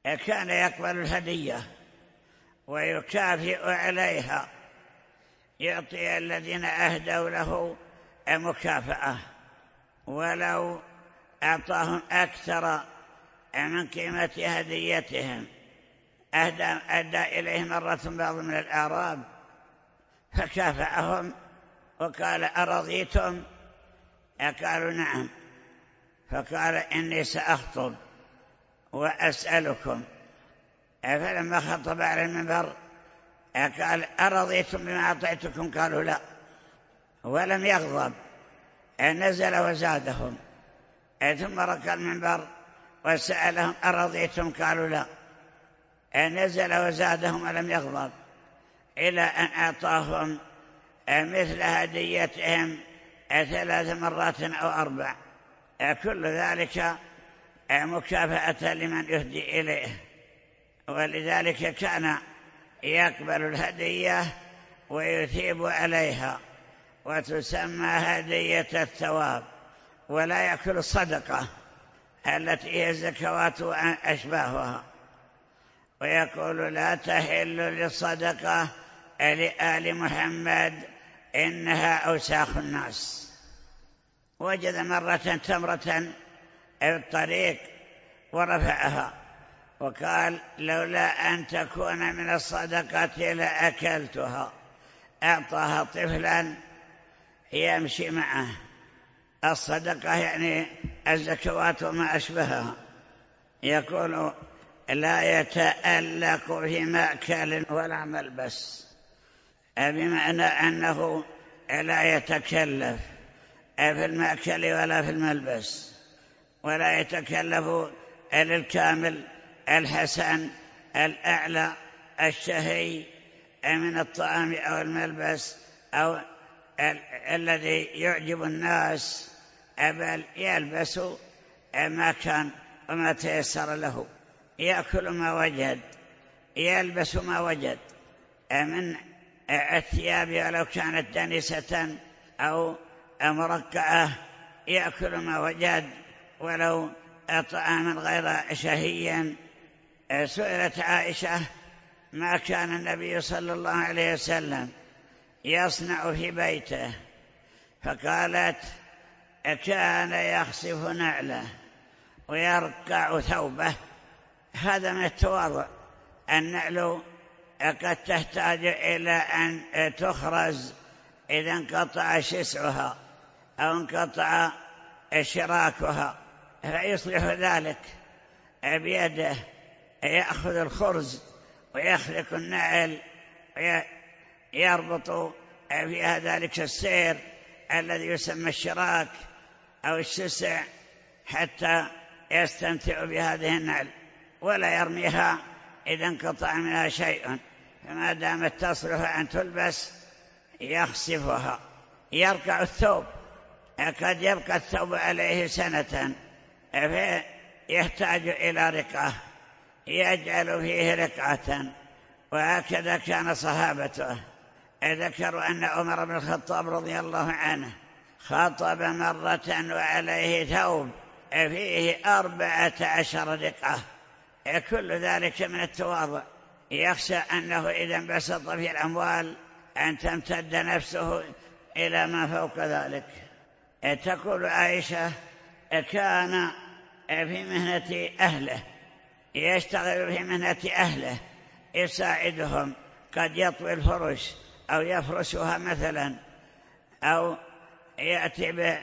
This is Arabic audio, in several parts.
كان يقبل الهدية ويكافئ عليها، يعطي الذين أهدوا له مكافأة ولو أعطاهم أكثر من قيمة هديتهم. أهدى إليهم مرة بعض من الأعراب فكافأهم وقال: أرضيتم؟ قالوا: نعم. فقال: إني سأخطب وأسألكم. فلما خطب على المنبر قال: أرضيتم بما أعطيتكم؟ قالوا: لا. ولم يغضب، نزل وزادهم، ثم ركع المنبر وسألهم: أرضيتم؟ قالوا: لا. نزل وزادهم ولم يغضب، إلى أن أعطاهم مثل هديتهم 3 مرات أو 4، كل ذلك مكافأة لمن يهدي إليه. ولذلك كان يقبل الهدية ويثيب عليها، وتسمى هدية الثواب، ولا يأكل الصدقة التي هي الزكوات وأشباهها. ويقول: لا تحل للصدقة لآل محمد إنها أوساخ الناس. وجد مرة تمرة في الطريق ورفعها وقال: لولا أن تكون من الصدقة لأكلتها. أعطاها طفلا يمشي معه. الصدقة يعني الزكوات وما أشبهها. يقول: لا يتألق في مأكل ولا ملبس، بمعنى أنه لا يتكلف في المأكل ولا في الملبس، ولا يتكلف للكامل الحسن الأعلى الشهي من الطعام أو الملبس أو الذي يعجب الناس، بل يلبس ما كان وما تيسر له، يأكل ما وجد، يلبس ما وجد من الثياب ولو كانت دنسة أو مرقعة، يأكل ما وجد ولو طعاما غير شهيا. سئلت عائشة: ما كان النبي صلى الله عليه وسلم يصنع في بيته؟ فقالت: كان يخصف نعله ويرقع ثوبه. هذا من التواضع. النعل قد تحتاج إلى أن تخرز إذا انقطع شسعها أو انقطع شراكها، فيصلح ذلك بيده، يأخذ الخرز ويخلق النعل ويربط فيها ذلك السير الذي يسمى الشراك أو الشسع حتى يستمتع بهذه النعل، ولا يرميها إذا انقطع منها شيء، فما دامت تصلح أن تلبس يخصفها. يرقع الثوب، قد يبقى الثوب عليه سنة فيحتاج إلى رقعة، يجعل فيه رقعة. وهكذا كان صحابته. ذكروا أن عمر بن الخطاب رضي الله عنه خطب مرة وعليه ثوب فيه 14 رقعة، كل ذلك من التواضع. يخشى أنه إذا انبسط في الأموال أن تمتد نفسه إلى ما فوق ذلك. تقول عائشة: كان في مهنة أهله، يشتغل في مهنة أهله، يساعدهم، قد يطوي الفرش أو يفرشها مثلا، أو يأتي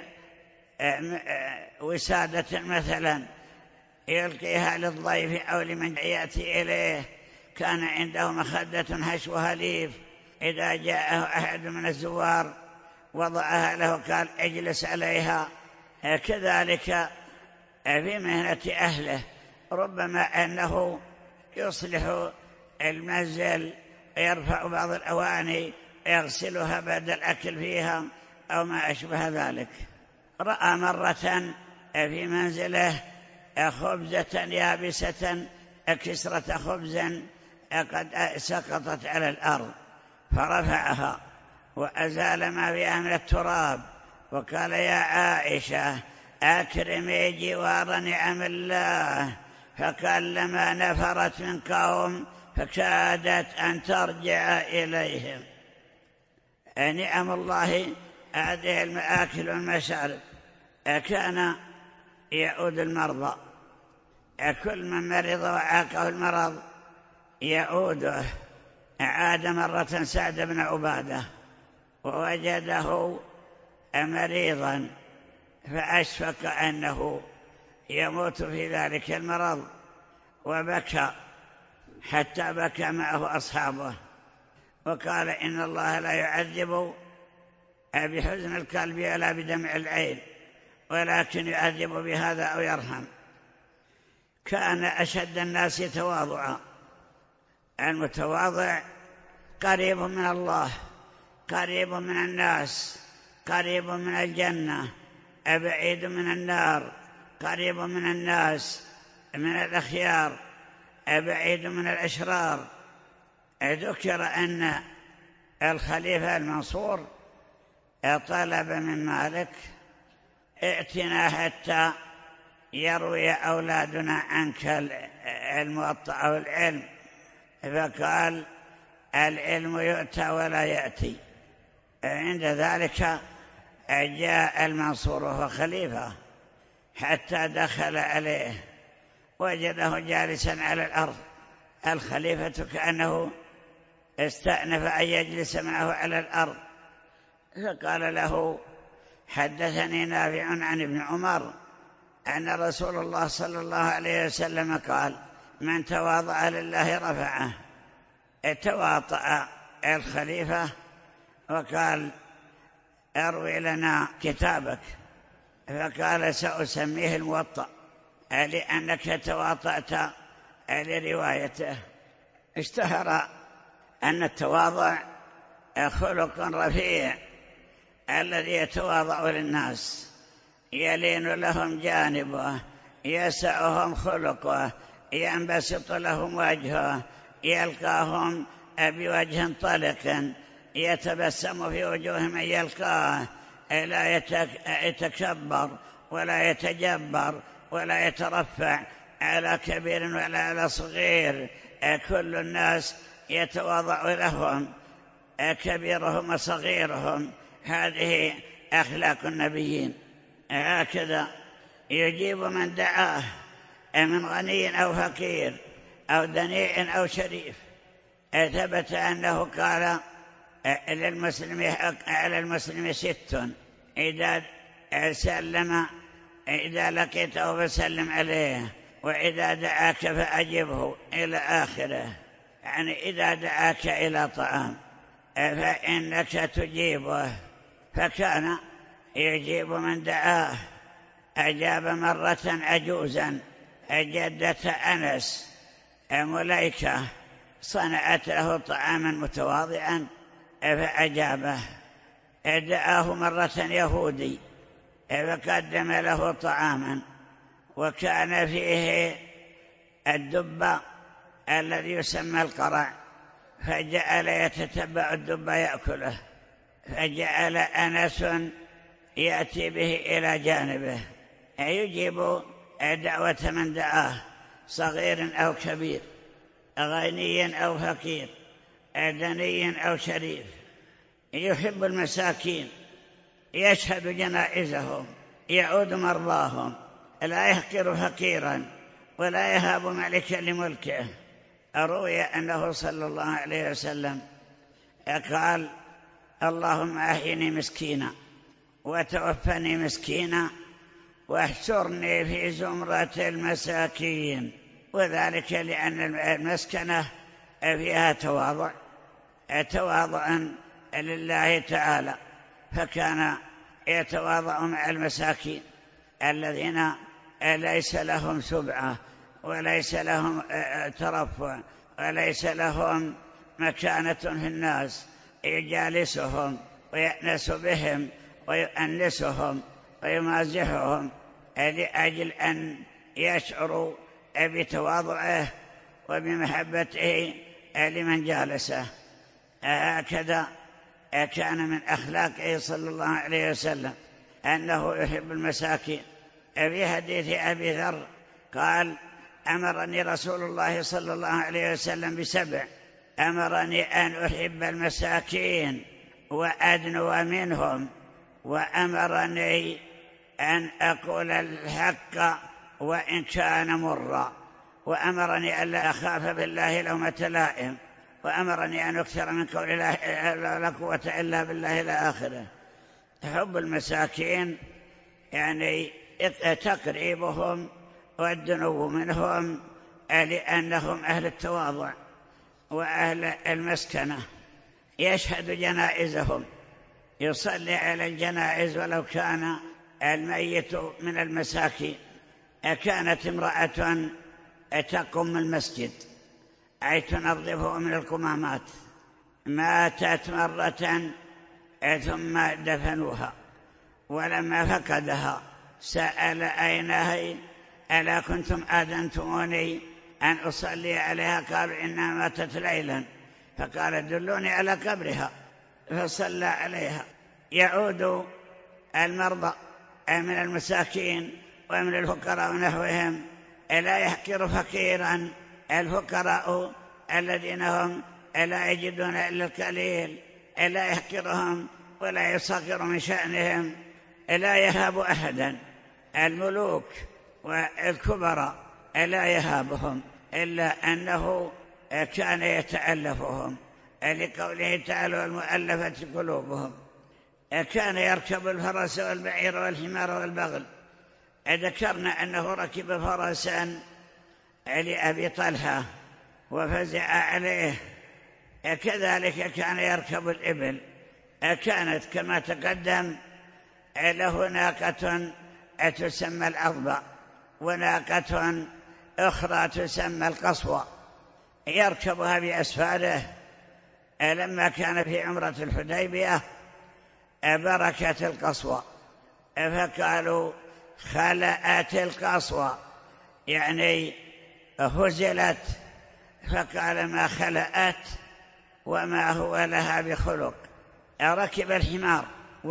بوسادة مثلا يلقيها للضيف أو لمن يأتي إليه. كان عنده مخدة حشوها ليف، إذا جاءه أحد من الزوار وضعها له، قال: اجلس عليها. كذلك في مهنة أهله، ربما أنه يصلح المنزل، يرفع بعض الأواني، يغسلها بعد الأكل فيها أو ما أشبه ذلك. رأى مرة في منزله خبزة يابسة، كسرة خبز قد سقطت على الأرض، فرفعها وأزال ما فيها من التراب، وقال: يا عائشة أكرمي جوار نعم الله، فكلما نفرت من قوم فكادت أن ترجع إليهم. نعم الله هذه المآكل والمشارب. كان يعود المرضى، كل من مرض وعاقه المرض يعوده. عاد مرة سعد بن عبادة ووجده مريضا فأشفق أنه يموت في ذلك المرض وبكى حتى بكى معه أصحابه، وقال إن الله لا يعذب بحزن القلب ولا بدمع العين، ولكن يعذب بهذا أو يرحم. كان أشد الناس تواضعا. المتواضع قريب من الله، قريب من الناس، قريب من الجنة، أبعيد من النار، قريب من الناس من الأخيار، أبعيد من الأشرار. ذكر أن الخليفة المنصور طلب من مالك ائتنا حتى يروي أولادنا عنك الموطأ أو العلم، فقال العلم يؤتى ولا يأتي. عند ذلك جاء المنصور وهو خليفة حتى دخل عليه وجده جالسا على الأرض. الخليفة كأنه استأنف أن يجلس معه على الأرض، فقال له حدثني نافع عن ابن عمر أن رسول الله صلى الله عليه وسلم قال من تواضع لله رفعه. تواطأ الخليفة وقال اروي لنا كتابك، فقال سأسميه الموطأ لأنك تواطأت لروايته. اشتهر أن التواضع خلق رفيع، الذي يتواضع للناس يلين لهم جانبه، يسعهم خلقه، ينبسط لهم وجهه، يلقاهم بوجه طلق، يتبسم في وجوه من يلقاه، لا يتكبر ولا يتجبر ولا يترفع على كبير ولا على صغير. كل الناس يتواضع لهم، كبيرهم وصغيرهم. هذه أخلاق النبيين. هكذا يجيب من دعاه من غني أو فقير أو دنيء أو شريف. ثبت أنه قال على المسلم 6: إذا لقيته فسلم عليه، وإذا دعاك فأجبه، إلى آخره. يعني إذا دعاك إلى طعام فإنك تجيبه. فكان يجيب من دعاه. أجاب مرة عجوزا جدة أنس مليكة صنعت له طعاما متواضعا فأجابه. دعاه مرة يهودي فقدم له طعاما وكان فيه الدب الذي يسمى القرع، فجعل يتتبع الدب يأكله، فجعل أنس يأتي به إلى جانبه يجيب دعوة من دعاه، صغير أو كبير، غني أو فقير، دني أو شريف. يحب المساكين، يشهد جنائزهم، يعود مرضاهم، لا يحقر فقيرا ولا يهاب ملكا لملكه. روي أنه صلى الله عليه وسلم قال اللهم أحيني مسكينا وتوفني مسكينا واحشرني في زمرة المساكين. وذلك لأن المسكنة فيها تواضع لله تعالى، فكان يتواضع مع المساكين الذين ليس لهم سبعة وليس لهم ترفع وليس لهم مكانة في الناس، يجالسهم ويأنس بهم ويؤنسهم ويمازحهم لأجل أن يشعروا بتواضعه وبمحبته لمن جالسه. هكذا كان من أخلاقه صلى الله عليه وسلم أنه يحب المساكين. في حديث أبي ذر قال أمرني رسول الله صلى الله عليه وسلم ب7: أمرني أن أحب المساكين وأدنو منهم، وأمرني أن أقول الحق وإن كان مرا، وأمرني ألا أخاف بالله لومة لائم، وأمرني أن أكثر من قول لا قوة إلا بالله إلى آخره. حب المساكين يعني تقريبهم والدنو منهم، لأنهم أهل التواضع وأهل المسكنة. يشهد جنائزهم، يصلي على الجنائز ولو كان الميت من المساكين. كانت امرأة تقم المسجد أي تنظفه من القمامات، ماتت مرة ثم دفنوها، ولما فقدها سأل أين هي؟ ألا كنتم آذنتموني أن أصلي عليها؟ قالوا إنها ماتت ليلا. فقال دلوني على قبرها، فصلى عليها. يعود المرضى من المساكين ومن الفقراء ونحوهم، لا يحقر فقيرا. الفقراء الذين هم لا يجدون إلا القليل لا يحقرهم ولا يصغر من شأنهم، لا يهاب أحدا. الملوك والكبراء لا يهابهم، إلا أنه كان يتألفهم، لقوله تعالى والمؤلفة قلوبهم. كان يركب الفرس والبعير والحمار والبغل. ذكرنا أنه ركب فرسا لأبي طلحة وفزع عليه، كذلك كان يركب الإبل. كانت كما تقدم له ناقة تسمى الأضبع، وناقة أخرى تسمى القصوى، يركبها بأسفاره. لما كان في عمرة الحديبية بركت القصوى، فقالوا خلأت القصوى، يعني هزلت. فقال ما خلأت وما هو لها بخلق. ركب الحمار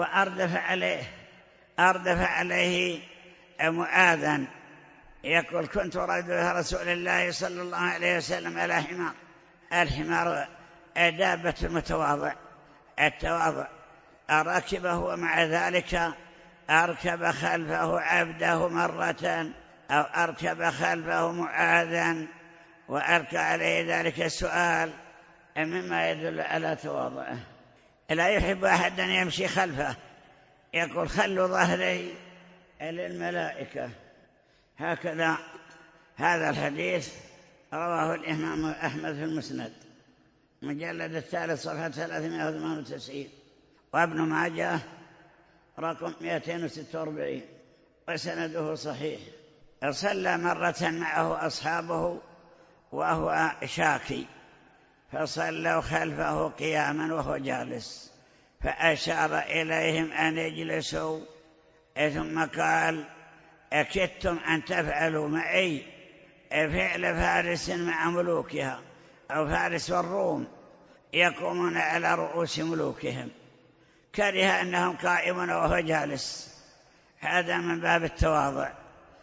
وأردف عليه معاذا، يقول كنت ردها رسول الله صلى الله عليه وسلم على حمار. الحمار دابة المتواضع، التواضع. ركبه ومع ذلك أركب خلفه عبده مرة، أو أركب خلفه معاذا وألقى عليه ذلك السؤال، مما يدل على تواضعه. لا يحب أحد أن يمشي خلفه، يقول خلوا ظهري للملائكة. هكذا هذا الحديث رواه الإمام أحمد في المسند مجلد 3 صفحة 398، وابن ماجه رقم 246، وسنده صحيح. صلى مرة معه أصحابه وهو شاكي، فصلوا خلفه قياما وهو جالس، فأشار إليهم أن يجلسوا، ثم قال أكدتم أن تفعلوا معي فعل فارس مع ملوكها، أو فارس والروم يقومون على رؤوس ملوكهم. كره أنهم قائمون وهو جالس، هذا من باب التواضع،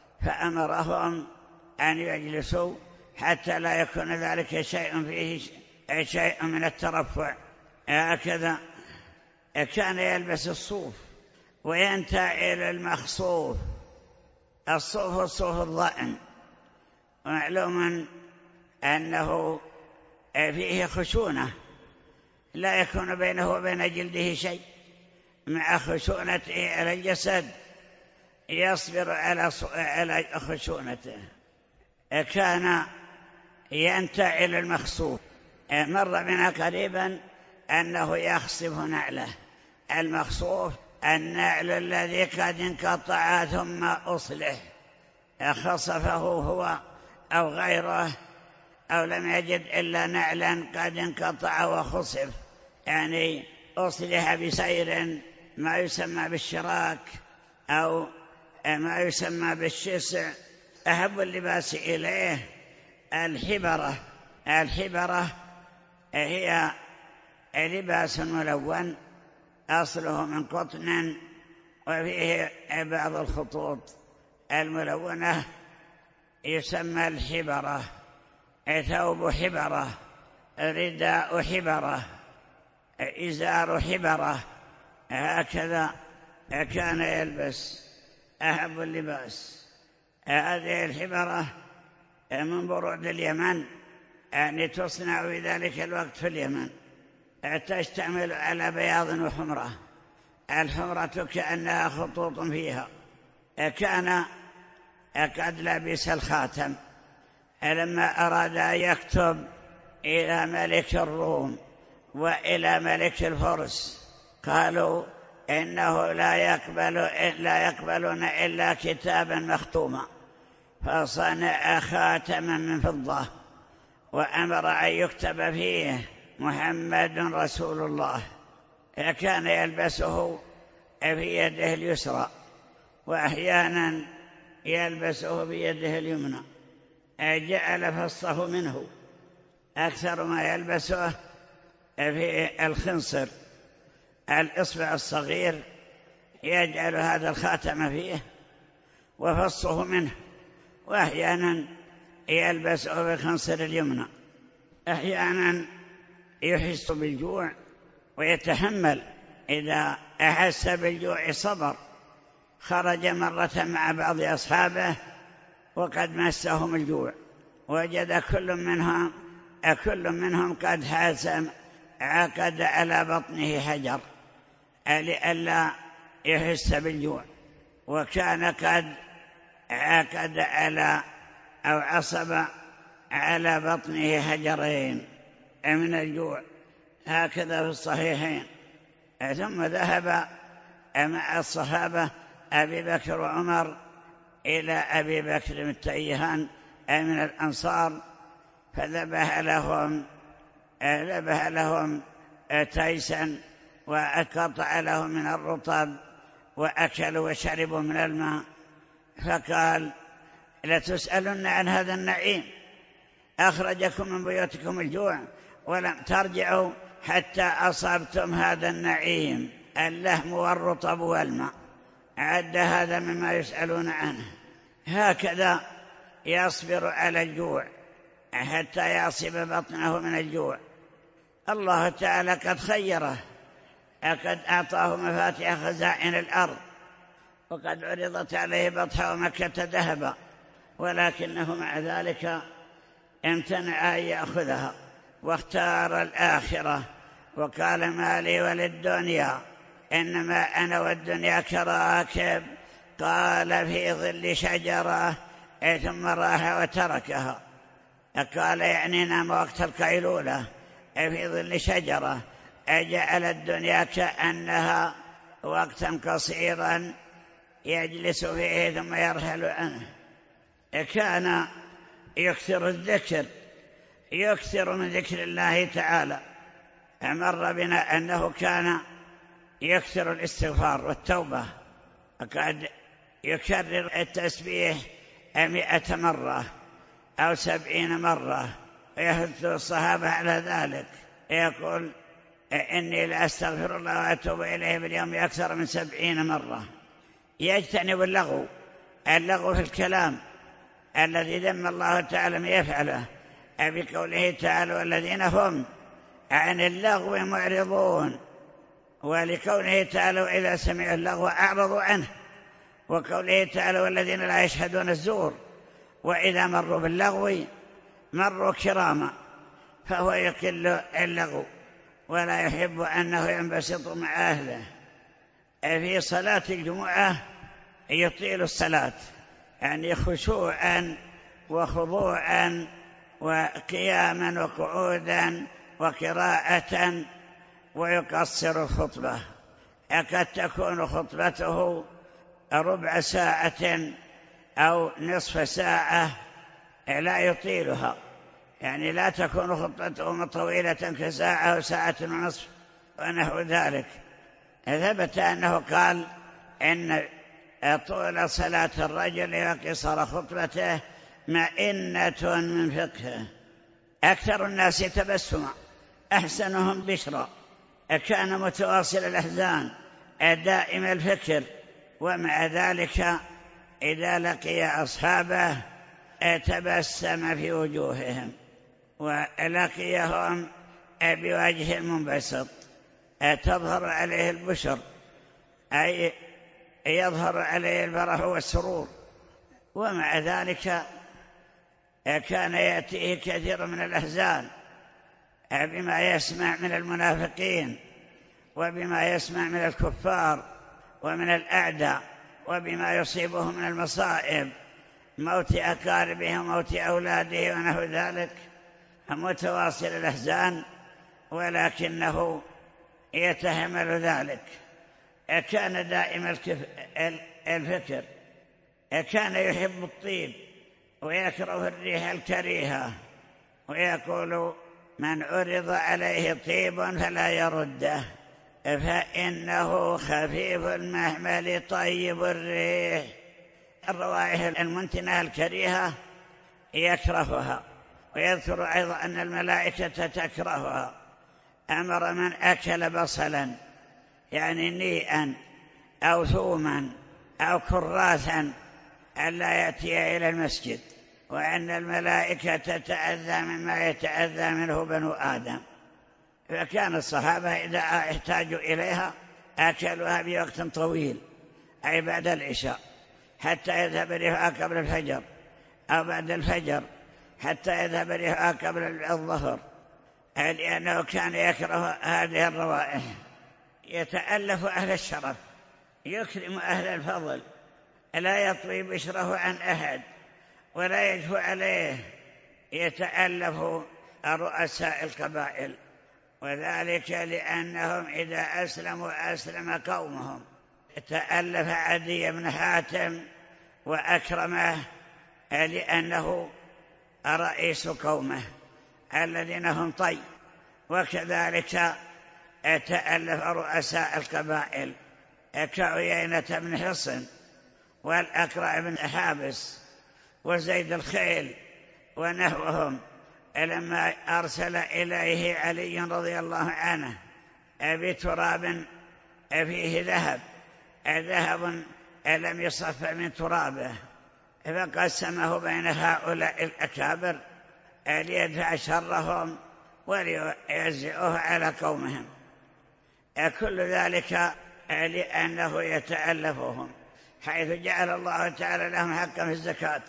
فأمرهم أن يجلسوا حتى لا يكون ذلك شيء فيه شيء من الترفع. هكذا كان يلبس الصوف وينتعل المخصوف. الصوف الصوف الضأن، معلوم أنه فيه خشونة، لا يكون بينه وبين جلده شيء، مع خشونته على الجسد يصبر على خشونته. كان ينتعل المخصوف. مر بنا قريبا أنه يخصف نعله. المخصوف النعل الذي قد انقطع ثم أصلح، خصفه هو أو غيره، أو لم يجد إلا نعلا قد انقطع وخصف، يعني أصلح بسير، ما يسمى بالشراك أو ما يسمى بالشسع. أحب اللباس إليه الحبرة. الحبرة هي لباس ملون، أصله من قطن، وفيه بعض الخطوط الملونة يسمى الحبرة، ثوب حبرة، رداء حبرة، إزار حبرة، هكذا كان يلبس أحب اللباس. هذه الحبرة من برود اليمن، يعني تصنع في ذلك الوقت في اليمن، تشتمل على بياض وحمرة. الحمرة كأنها خطوط فيها. كان قد لبس الخاتم لما أراد أن يكتب إلى ملك الروم وإلى ملك الفرس، قالوا إنه لا يقبلون إلا كتابا مختوما، فصنع خاتما من فضة وأمر أن يكتب فيه محمد رسول الله. كان يلبسه في يده اليسرى، وأحيانا يلبسه بيده اليمنى. جعل فصه منه، أكثر ما يلبسه في الخنصر، الإصبع الصغير، يجعل هذا الخاتم فيه وفصه منه، وأحيانا يلبسه بخنصر اليمنى. أحيانا يحس بالجوع ويتحمل، إذا أحس بالجوع صبر. خرج مرة مع بعض أصحابه وقد مسهم الجوع، وجد كل منهم قد عقد على بطنه حجر لئلا يحس بالجوع، وكان قد عقد أو عصب على بطنه حجرين من الجوع، هكذا في الصحيحين. ثم ذهب مع الصحابة أبي بكر وعمر إلى أبي بكر التيهان من الأنصار، فذبح لهم تيسا وقطع لهم من الرطب، وأكلوا وشربوا من الماء. فقال: لتسألن عن هذا النعيم، أخرجكم من بيوتكم الجوع ولم ترجعوا حتى أصبتم هذا النعيم، اللحم والرطب والماء. عد هذا مما يسألون عنه. هكذا يصبر على الجوع حتى يعصب بطنه من الجوع. الله تعالى قد خيره، قد أعطاه مفاتيح خزائن الأرض، وقد عرضت عليه بطحاء مكة ذهبا، ولكنه مع ذلك امتنع أن يأخذها واختار الآخرة، وقال: ما لي وللدنيا، إنما أنا والدنيا كراكب قال في ظل شجرة ثم راح وتركها. قال يعني نام وقت القيلولة في ظل شجرة، أجعل الدنيا كأنها وقتا قصيرا يجلس فيه ثم يرحل عنه. كان يكثر من ذكر الله تعالى. مر بنا أنه كان يكثر الاستغفار والتوبة، وقد يكرر التسبيح 100 مرة أو 70 مرة، ويحث الصحابة على ذلك. يقول: إني لأستغفر الله وأتوب إليه باليوم أكثر من 70 مرة. يجتنب اللغو في الكلام الذي ذم الله تعالى من يفعله، بقوله تعالى: والذين هم عن اللغو معرضون، ولقوله تعالى: وإذا سمعوا اللغو أعرضوا عنه، وقوله تعالى: والذين لا يشهدون الزور وإذا مروا باللغو مروا كراما. فهو يقل اللغو ولا يحب أنه ينبسط مع أهله. في صلاة الجمعة يطيل الصلاة، يعني خشوعا وخضوعا وقياما وقعودا وقراءة، ويقصر الخطبة. قد تكون خطبته ربع ساعة أو نصف ساعة، لا يطيلها، يعني لا تكون خطبته طويلة كساعة أو ساعة ونصف ونحو ذلك. ثبت أنه قال إن طول صلاة الرجل وقصر خطبته مئنة من فقهه. أكثر الناس تبسما، أحسنهم بشرا، كان متواصل الأحزان، دائم الفكر، ومع ذلك إذا لقي أصحابه تبسم في وجوههم ولقيهم بوجه منبسط تظهر عليه البشر، أي يظهر عليه الفرح والسرور. ومع ذلك كان يأتيه كثير من الأحزان بما يسمع من المنافقين وبما يسمع من الكفار ومن الأعداء وبما يصيبهم من المصائب، موت أقاربه وموت أولاده ونحو ذلك، متواصل الأحزان، ولكنه يتحمل ذلك. كان دائم الفكر، كان يحب الطيب ويكره الريح الكريهة، ويقول: من عرض عليه طيب فلا يرده فإنه خفيف المحمل طيب الريح. الروائح المنتنة الكريهة يكرهها. ويذكر أيضا أن الملائكة تكرهها. أمر من أكل بصلا، يعني نيئا أو ثوما أو كراثا، ألا يأتي إلى المسجد، وأن الملائكة تتأذى مما يتأذى منه بنو آدم. فكان الصحابة إذا احتاجوا إليها أكلوها بوقت طويل، أي بعد العشاء، حتى يذهب ريحها قبل الفجر، أو بعد الفجر حتى يذهب ريحها قبل الظهر، لأنه كان يكره هذه الروائح. يتألف أهل الشرف، يكرم أهل الفضل، لا يطوي بشره عن أحد ولا يجفو عليه. يتألف رؤساء القبائل، وذلك لأنهم إذا أسلموا أسلم قومهم. تألف عدي بن حاتم وأكرمه لأنه رئيس قومه الذين هم طي. وكذلك تألف رؤساء القبائل كعيينة بن حصن والأقرع بن حابس وزيد الخيل ونحوهم، لما أرسل إليه علي رضي الله عنه بتراب فيه ذهب لم يصف من ترابه، فقسمه بين هؤلاء الأكابر ليدفع شرهم وليوزعوه على قومهم. كل ذلك لأنه يتألفهم، حيث جعل الله تعالى لهم حقا في الزكاة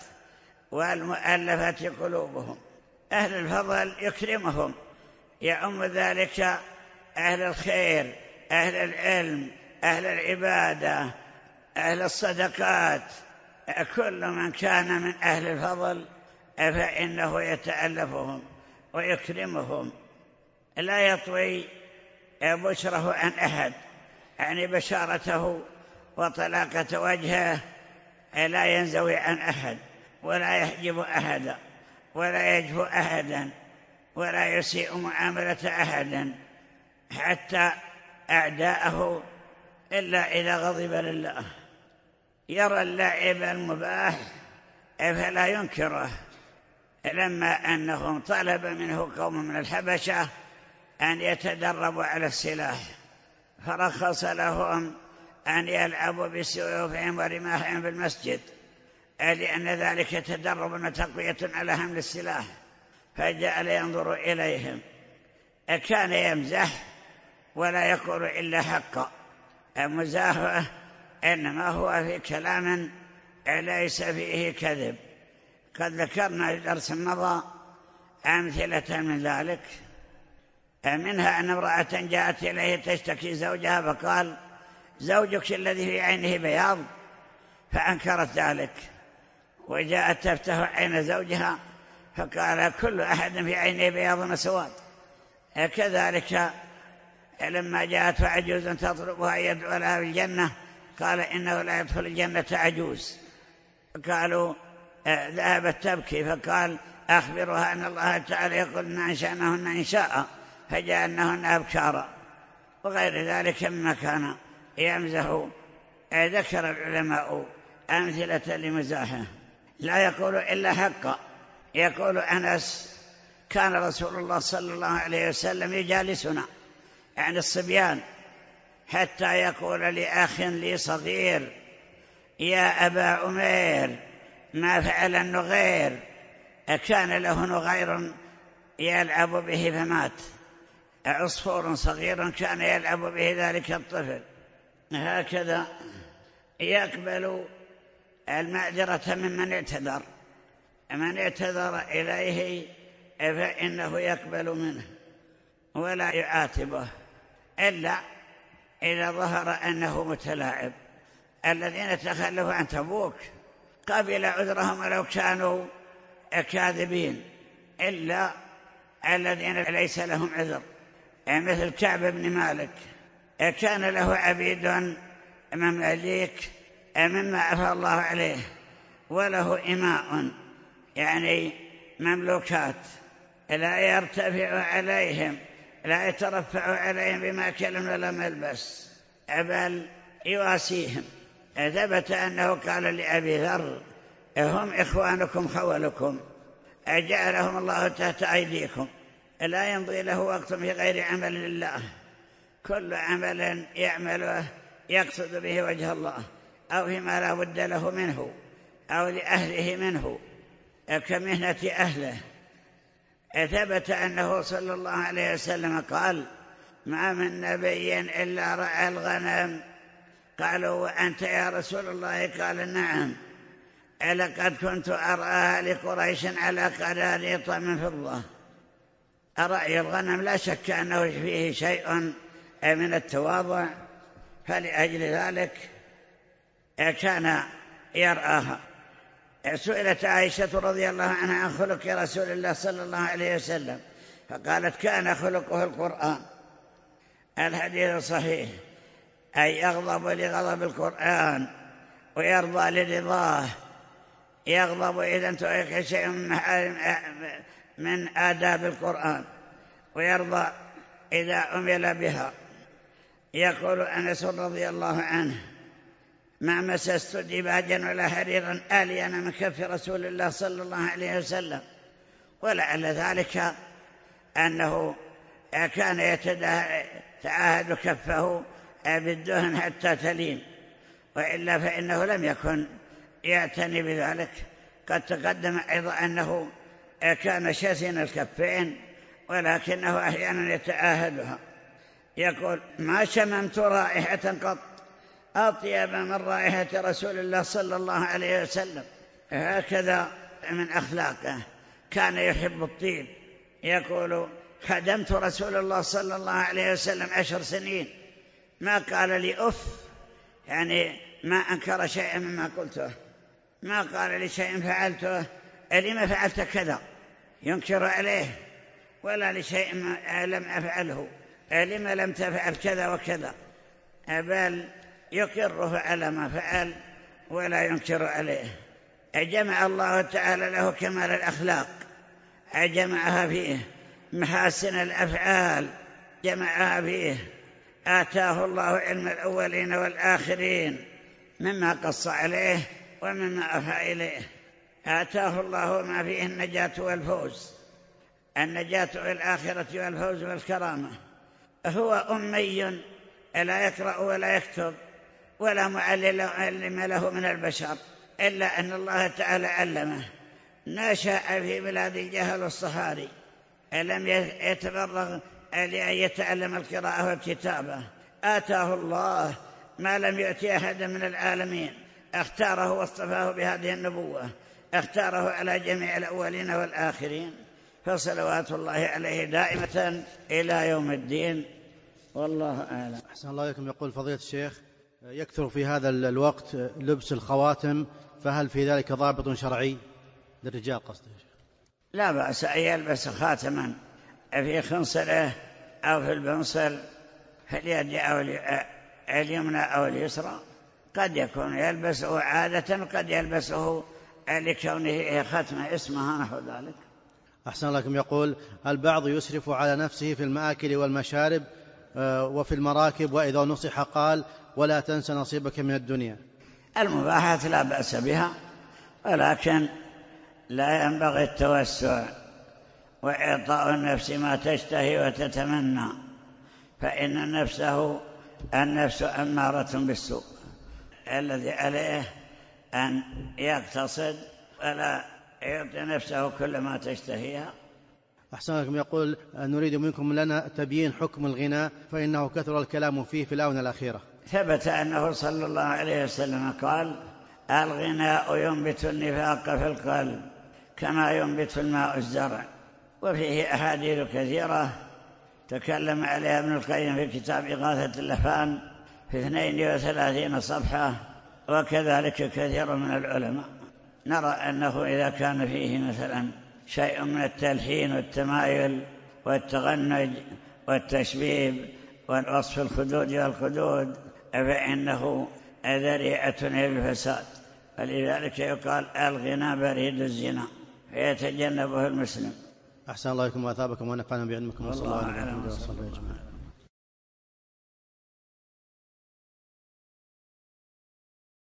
والمؤلفة قلوبهم. أهل الفضل يكرمهم، يعم ذلك أهل الخير، أهل العلم، أهل العبادة، أهل الصدقات. كل من كان من أهل الفضل فإنه يتألفهم ويكرمهم، لا يطوي بشره عن أحد، يعني بشارته وطلاقة وجهه لا ينزوي عن أحد، ولا يحجب أحدا، ولا يجفو أحدا، ولا يسيء معاملة أحدا حتى أعداءه، إلا إذا غضب لله. يرى اللعب المباح فلا ينكره، لما أنه طلب منه قوم من الحبشة أن يتدربوا على السلاح، فرخص لهم أن يلعبوا بسيوفهم ورماحهم في المسجد، لأن ذلك تدرب وتقوية على حمل السلاح. فجعل ينظر إليهم، كان يمزح ولا يقول إلا حقا. مزاحه إنما هو في كلام ليس فيه كذب. قد ذكرنا في درس مضى أمثلة من ذلك، منها أن امرأة جاءت إليه تشتكي زوجها، فقال: زوجك الذي في عينه بياض، فأنكرت ذلك، وجاءت تفتح عين زوجها فقال: كل أحد في عينه بياض وسواد. كذلك لما جاءت عجوز تطلبها يدعو لها بالجنة، قال: إنه لا يدخل الجنة عجوز. قالوا: ذهبت تبكي، فقال: أخبرها أن الله تعالى يقول: إن أنشأناهن إنشاء فجعلناهن أبكارا، وغير ذلك مما كان يمزح. ذكر العلماء أمثلة لمزاحه، لا يقول إلا حقا. يقول أنس: كان رسول الله صلى الله عليه وسلم يجالسنا، يعني الصبيان، حتى يقول لأخ لي صغير: يا أبا عمير ما فعل النغير، كان له نغير يلعب به فمات، عصفور صغير كان يلعب به ذلك الطفل. هكذا يقبل المعذرة ممن اعتذر، من اعتذر إليه فإنه يقبل منه ولا يعاتبه إلا إذا ظهر أنه متلاعب. الذين تخلفوا عن تبوك قبل عذرهم ولو كانوا كاذبين، إلا الذين ليس لهم عذر، مثل كعب بن مالك، كان له عبيد مماليك مما أفى الله عليه، وله إماء يعني مملوكات لا يرتفع عليهم، لا يترفع عليهم بماكل ولا ملبس، بل يواسيهم. ثبت أنه قال لأبي ذر: هم إخوانكم خولكم، أجعلهم الله تحت أيديكم، لا يمضي له وقت في غير عمل لله، كل عمل يعمله يقصد به وجه الله أو فيما لا بد له منه أو لأهله منه كمهنة أهله. ثبت أنه صلى الله عليه وسلم قال: ما من نبي إلا رعى الغنم. قالوا: وأنت يا رسول الله؟ قال: نعم، لقد كنت أرآها لقريش على قراريط من فضة. رعي الغنم لا شك أنه فيه شيء من التواضع، فلأجل ذلك كان يرآها. سئلت عائشة رضي الله عنها عن خلق رسول الله صلى الله عليه وسلم، فقالت: كان خلقه القرآن. الحديث صحيح، أي يغضب لغضب القرآن ويرضى لرضاه. يغضب إذا انتهك شيء من آداب القرآن، ويرضى إذا أمل بها. يقول أنس رضي الله عنه: ما مسست ديباجا ولا حريرا آليا من كف رسول الله صلى الله عليه وسلم. ولعل ذلك أنه كان يتعاهد كفه بالدهن حتى تلين، وإلا فإنه لم يكن يعتني بذلك. قد تقدم أيضا أنه كان شاسن الكفين، ولكنه أحيانا يتعاهدها. يقول: ما شممت رائحة قط أطيب من رائحة رسول الله صلى الله عليه وسلم. هكذا من أخلاقه، كان يحب الطيب. يقول: خدمت رسول الله صلى الله عليه وسلم 10 سنين، ما قال لي أف، يعني ما أنكر شيئا مما قلته، ما قال لي شيء فعلته لما فعلت كذا ينكر عليه، ولا لشيء لم أفعله لما لم تفعل كذا وكذا، بل يقره على ما فعل ولا ينكر عليه. جمع الله تعالى له كمال الأخلاق، جمعها فيه، محاسن الأفعال جمعها فيه. آتاه الله علم الأولين والآخرين مما قص عليه ومما أفى إليه. آتاه الله ما فيه النجاة والفوز، النجاة في الآخرة والفوز والكرامة. هو أمي لا يقرأ ولا يكتب ولا معلم له من البشر، إلا أن الله تعالى علمه. نشأ في بلاد الجهل والصهاري، لم يتفرغ لأن يتعلم القراءة والكتابة. آتاه الله ما لم يؤتي أحد من العالمين، اختاره واصطفاه بهذه النبوة، اختاره على جميع الأولين والآخرين، فصلوات الله عليه دائمة إلى يوم الدين، والله أعلم. أحسن الله إليكم. يقول فضيلة الشيخ: يكثر في هذا الوقت لبس الخواتم، فهل في ذلك ضابط شرعي للرجال قصده؟ لا بأس أن يلبس خاتما في خنصره أو في البنصل في اليد أو اليمنى أو اليسرى. قد يكون يلبسه عادة، قد يلبسه لكونه ختمة اسمها نحو ذلك. أحسن لكم. يقول: البعض يسرف على نفسه في المآكل والمشارب وفي المراكب، وإذا نصح قال: ولا تنس نصيبك من الدنيا. المباحات لا بأس بها، ولكن لا ينبغي التوسع وإعطاء النفس ما تشتهي وتتمنى، فإن النفس أمارة بالسوء. الذي عليه أن يقتصد فلا يعطي نفسه كل ما تشتهيها. أحسن لكم. يقول نريد منكم لنا تبيين حكم الغناء فإنه كثر الكلام فيه في الآونة الأخيرة. ثبت أنه صلى الله عليه وسلم قال الغناء ينبت النفاق في القلب كما ينبت الماء الزرع. وفيه أحاديث كثيرة تكلم عليها ابن القيم في كتاب إغاثة اللهفان في 32 صفحة، وكذلك كثير من العلماء. نرى أنه إذا كان فيه مثلا شيء من التلحين والتمايل والتغنج والتشبيب والوصف الخدود والخدود فإنه ذريعة للفساد، فلذلك يقال الغنى بريد الزنا فيتجنبه المسلم. أحسن الله إليكم وأثابكم ونفعنا بعلمكم، وصلى الله عليه وسلم.